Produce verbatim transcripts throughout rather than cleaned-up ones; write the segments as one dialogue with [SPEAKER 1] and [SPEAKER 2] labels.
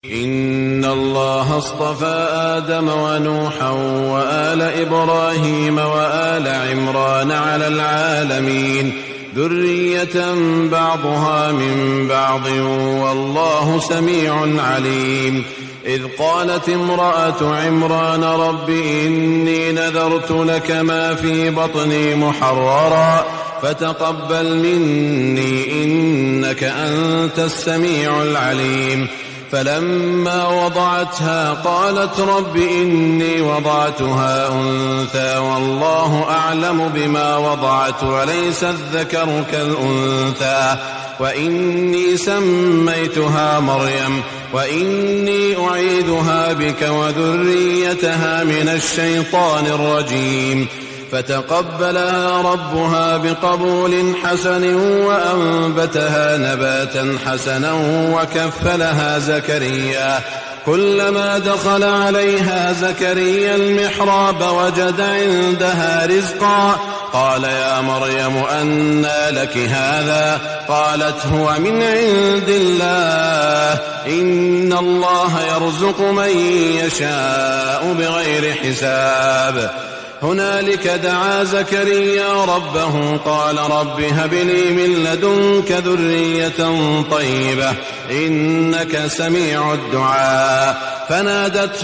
[SPEAKER 1] إن الله اصطفى آدم ونوحا وآل إبراهيم وآل عمران على العالمين ذرية بعضها من بعض والله سميع عليم. إذ قالت امرأة عمران رب إني نذرت لك ما في بطني محررا فتقبل مني إنك أنت السميع العليم. فلما وضعتها قالت رب إني وضعتها أنثى والله أعلم بما وضعت وليس الذكر كالأنثى وإني سميتها مريم وإني أعيذها بك وذريتها من الشيطان الرجيم. فتقبلها ربها بقبول حسن وأنبتها نباتا حسنا وكفلها زكريا. كلما دخل عليها زكريا المحراب وجد عندها رزقا قال يا مريم أنى لك هذا؟ قالت هو من عند الله إن الله يرزق من يشاء بغير حساب. هنالك دعا زكريا ربه قال رب هب لي من لدنك ذرية طيبة إنك سميع الدعاء. فنادته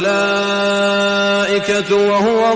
[SPEAKER 1] الملائكة وهو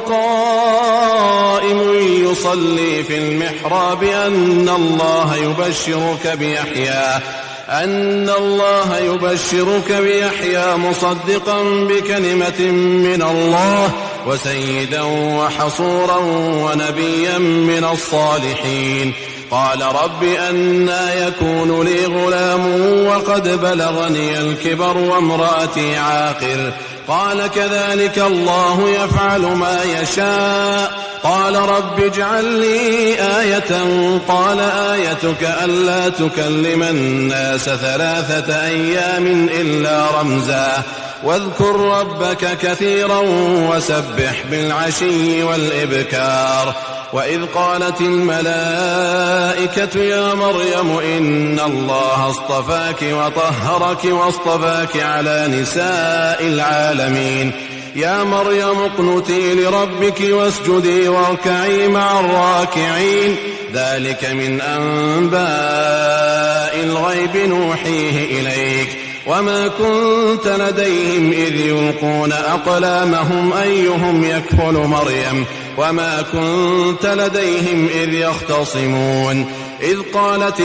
[SPEAKER 1] قائم يصلي في المحراب أن الله يبشرك بيحيى أن الله يبشرك بيحيى مصدقا بكلمة من الله وسيدا وحصورا ونبيا من الصالحين. قال رب أنى يكون لي غلام وقد بلغني الكبر وامرأتي عاقر؟ قال كذلك الله يفعل ما يشاء. قال رب اجعل لي آية. قال آيتك ألا تكلم الناس ثلاثة أيام إلا رمزا واذكر ربك كثيرا وسبح بالعشي والإبكار. وإذ قالت الملائكة يا مريم إن الله اصطفاك وطهرك واصطفاك على نساء العالمين. يا مريم اقنتي لربك واسجدي واركعي مع الراكعين. ذلك من أنباء الغيب نوحيه إليك وما كنت لديهم إذ يلقون أقلامهم أيهم يكفل مريم وما كنت لديهم إذ يختصمون. إذ قالت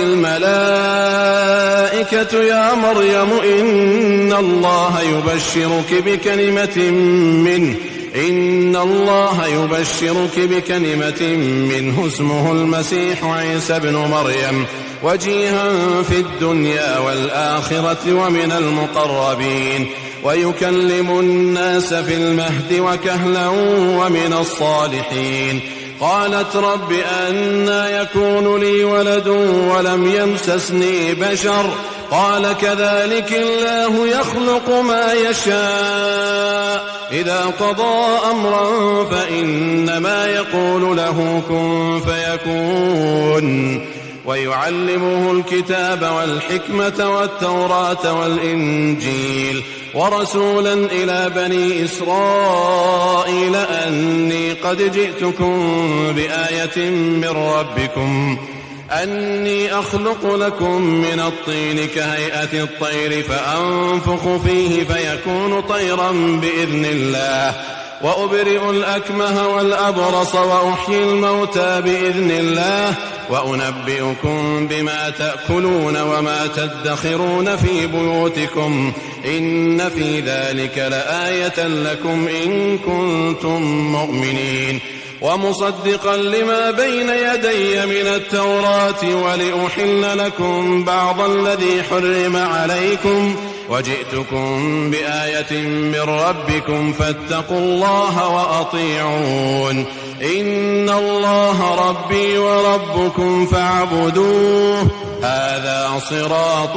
[SPEAKER 1] الملائكة يا مريم إن الله يبشرك بكلمة منه إن الله يبشرك بكلمة منه اسمه المسيح عيسى بن مريم وجيها في الدنيا والآخرة ومن المقربين ويكلم الناس في المهد وكهلا ومن الصالحين. قالت رب أنى يكون لي ولد ولم يمسسني بشر؟ قال كذلك الله يخلق ما يشاء إذا قضى أمرا فإنما يقول له كن فيكون. ويعلمه الكتاب والحكمة والتوراة والإنجيل ورسولا إلى بني إسرائيل أني قد جئتكم بآية من ربكم أني أخلق لكم من الطين كهيئة الطير فأنفخ فيه فيكون طيرا بإذن الله وأبرئ الأكمه والأبرص وأحيي الموتى بإذن الله وأنبئكم بما تأكلون وما تدخرون في بيوتكم إن في ذلك لآية لكم إن كنتم مؤمنين. ومصدقا لما بين يدي من التوراة ولأحل لكم بعض الذي حرم عليكم وجئتكم بآية من ربكم فاتقوا الله وأطيعون. إن الله ربي وربكم فاعبدوه هذا صراط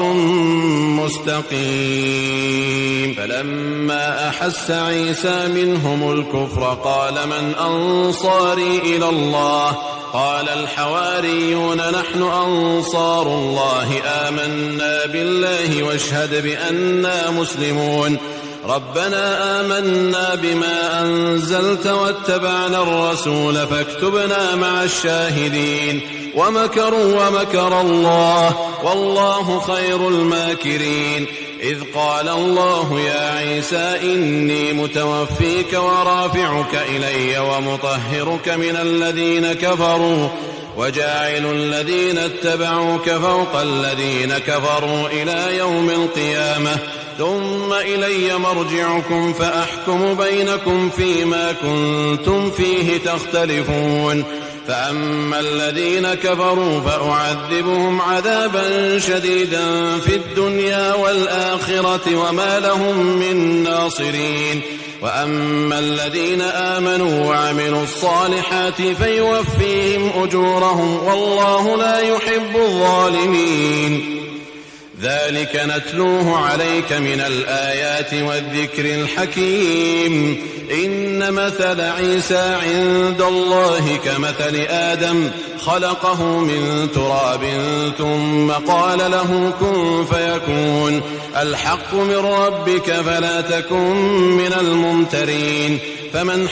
[SPEAKER 1] مستقيم. فلما أحس عيسى منهم الكفر قال من أنصاري إلى الله؟ قال الحواريون نحن أنصار الله آمنا بالله واشهد بأننا مسلمون ربنا آمنا بما أنزلت واتبعنا الرسول فاكتبنا مع الشاهدين ومكروا ومكر الله والله خير الماكرين إذ قال الله يا عيسى إني متوفيك ورافعك إلي ومطهرك من الذين كفروا وجاعل الذين اتبعوك فوق الذين كفروا إلى يوم القيامة ثم إلي مرجعكم فأحكم بينكم فيما كنتم فيه تختلفون فأما الذين كفروا فأعذبهم عذابا شديدا في الدنيا والآخرة وما لهم من ناصرين وأما الذين آمنوا وعملوا الصالحات فيوفيهم أجورهم والله لا يحب الظالمين ذلك نتلوه عليك من الآيات والذكر الحكيم إن مثل عيسى عند الله كمثل آدم خلقه من تراب ثم قال له كن فيكون الحق من ربك فلا تكن من الممترين فمن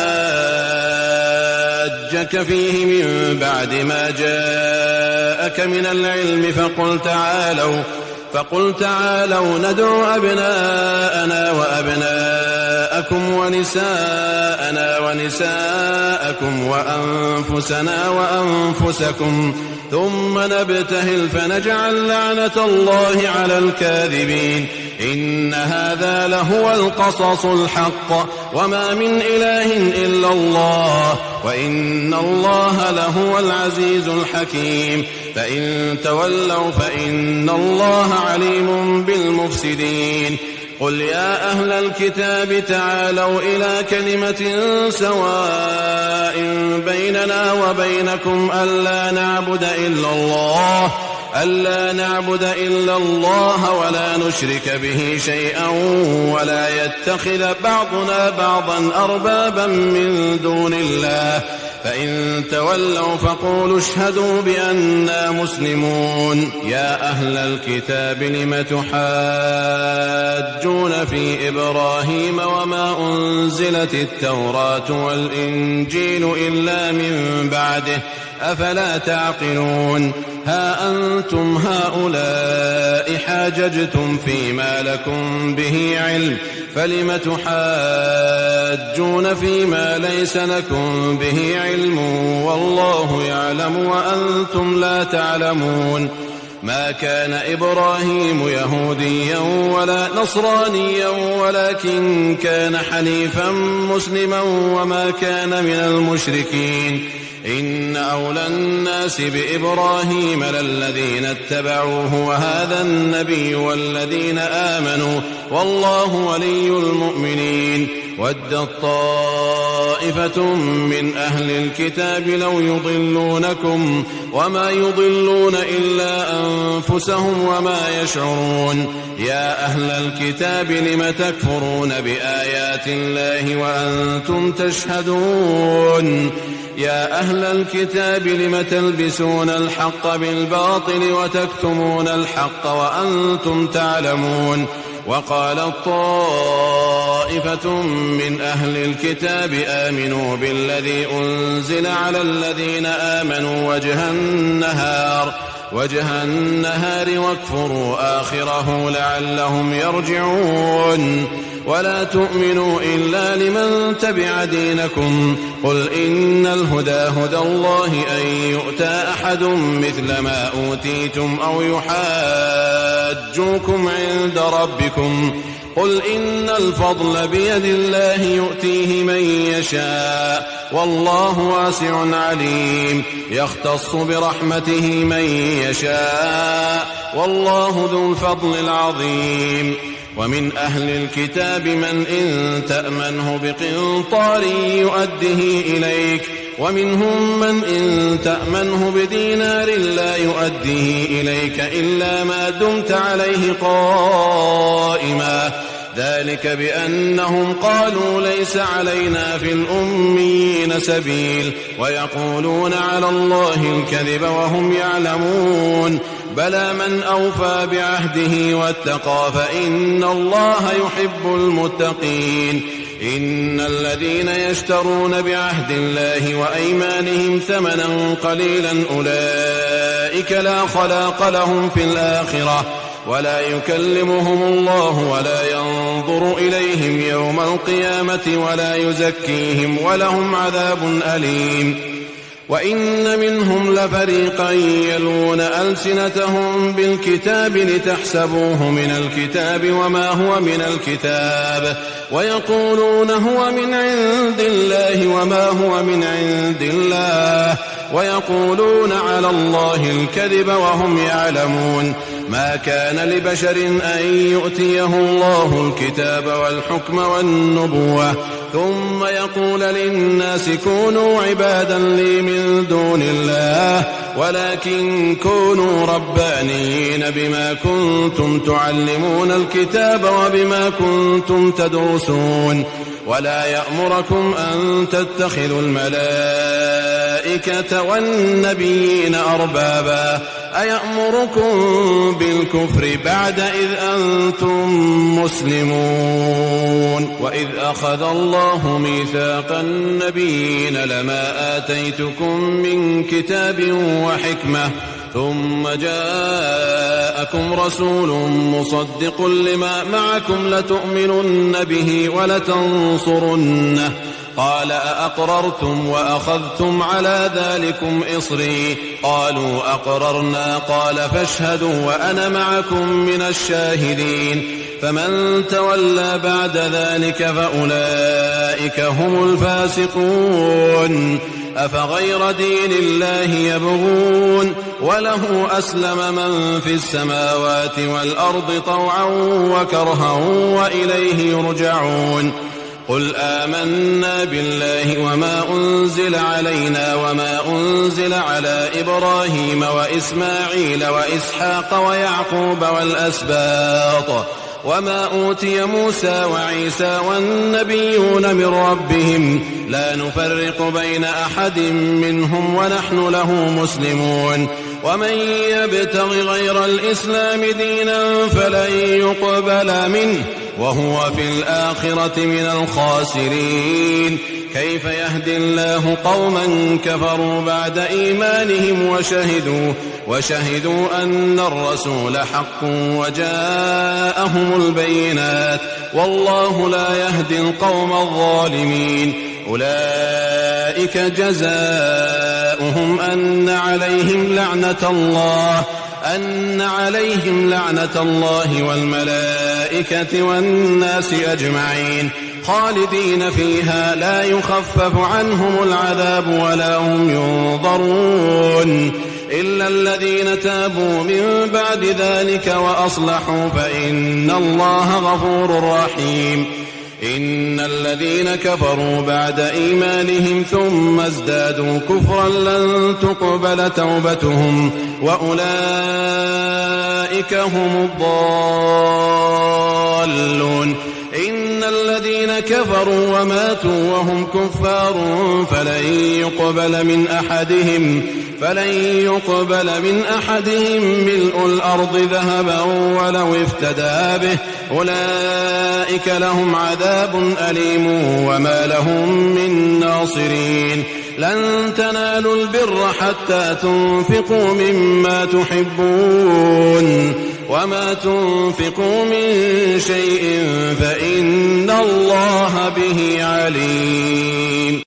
[SPEAKER 1] حاجك فيه من بعد ما جاءك من العلم فقل تعالوا فقل تعالوا ندعو أبناءنا وأبناءكم ونساءنا ونساءكم وأنفسنا وأنفسكم ثم نبتهل فنجعل لعنة الله على الكاذبين إن هذا لهو القصص الحق وما من إله إلا الله وإن الله لهو العزيز الحكيم فإن تولوا فإن الله عليم بالمفسدين قل يا أهل الكتاب تعالوا إلى كلمة سواء بيننا وبينكم ألا نعبد إلا الله ألا نعبد إلا الله ولا نشرك به شيئا ولا يتخذ بعضنا بعضا أربابا من دون الله فإن تولوا فقولوا اشهدوا بأننا مسلمون يا أهل الكتاب لم تحاجون في إبراهيم وما أنزلت التوراة والإنجيل إلا من بعده أفلا تعقلون ها أنتم هؤلاء حاججتم فيما لكم به علم فلم تحاجون فيما ليس لكم به علم والله يعلم وأنتم لا تعلمون ما كان إبراهيم يهوديا ولا نصرانيا ولكن كان حنيفا مسلما وما كان من المشركين إن أولى الناس بإبراهيم للذين اتبعوه وهذا النبي والذين آمنوا والله ولي المؤمنين ودت طائفة من أهل الكتاب لو يضلونكم وما يضلون إلا أنفسهم وما يشعرون يا أهل الكتاب لم تكفرون بآيات الله وأنتم تشهدون يا أهل الكتاب لم تلبسون الحق بالباطل وتكتمون الحق وأنتم تعلمون وقالت طائفة من أهل الكتاب آمنوا بالذي أنزل على الذين آمنوا وجه النهار وجه النهار واكفروا آخره لعلهم يرجعون ولا تؤمنوا إلا لمن تبع دينكم قل إن الهدى هدى الله أن يؤتى أحد مثل ما أوتيتم أو يحاجوكم عند ربكم قل إن الفضل بيد الله يؤتيه من يشاء والله واسع عليم يختص برحمته من يشاء والله ذو الفضل العظيم ومن أهل الكتاب من إن تأمنه بقنطار يؤده إليك ومنهم من إن تأمنه بدينار لا يؤده إليك إلا ما دمت عليه قائما ذلك بأنهم قالوا ليس علينا في الأميين سبيل ويقولون على الله الكذب وهم يعلمون بلى من أوفى بعهده واتقى فإن الله يحب المتقين إن الذين يشترون بعهد الله وأيمانهم ثمنا قليلا أولئك لا خلاق لهم في الآخرة ولا يكلمهم الله ولا ينظر إليهم يوم القيامة ولا يزكيهم ولهم عذاب أليم وإن منهم لفريقا يلون ألسنتهم بالكتاب لتحسبوه من الكتاب وما هو من الكتاب ويقولون هو من عند الله وما هو من عند الله ويقولون على الله الكذب وهم يعلمون ما كان لبشر أن يؤتيه الله الكتاب والحكم والنبوة ثم يقول للناس كونوا عبادا لي من دون الله ولكن كونوا ربانيين بما كنتم تعلمون الكتاب وبما كنتم تدرسون ولا يأمركم أن تتخذوا الملائكة والنبيين أربابا أيأمركم بالكفر بعد إذ أنتم مسلمون وإذ أخذ الله ميثاق النبيين لما آتيتكم من كتاب وحكمة ثم جاءكم رسول مصدق لما معكم لتؤمنن به ولتنصرنه قال أأقررتم وأخذتم على ذلكم إصري قالوا أقررنا قال فاشهدوا وأنا معكم من الشاهدين فمن تولى بعد ذلك فأولئك هم الفاسقون أفغير دين الله يبغون وله أسلم من في السماوات والأرض طوعا وكرها وإليه يرجعون قل آمنا بالله وما أنزل علينا وما أنزل على إبراهيم وإسماعيل وإسحاق ويعقوب والأسباط وما أوتي موسى وعيسى والنبيون من ربهم لا نفرق بين أحد منهم ونحن له مسلمون ومن يبتغ غير الإسلام دينا فلن يقبل منه وهو في الآخرة من الخاسرين كيف يهدي الله قوما كفروا بعد إيمانهم وشهدوا وشهدوا أن الرسول حق وجاءهم البينات والله لا يهدي القوم الظالمين أولئك جزاؤهم أن عليهم لعنة الله أن عليهم لعنة الله والملائكة والناس أجمعين خالدين فيها لا يخفف عنهم العذاب ولا هم ينظرون إلا الذين تابوا من بعد ذلك وأصلحوا فإن الله غفور رحيم إن الذين كفروا بعد إيمانهم ثم ازدادوا كفرا لن تقبل توبتهم وأولئك هم الضالون إن الذين كفروا وماتوا وهم كفار فلن يقبل من أحدهم فلن يقبل من أحدهم ملء الأرض ذهبا ولو افتدى به أولئك لهم عذاب أليم وما لهم من ناصرين لن تنالوا البر حتى تنفقوا مما تحبون وما تنفقوا من شيء فإن الله به عليم.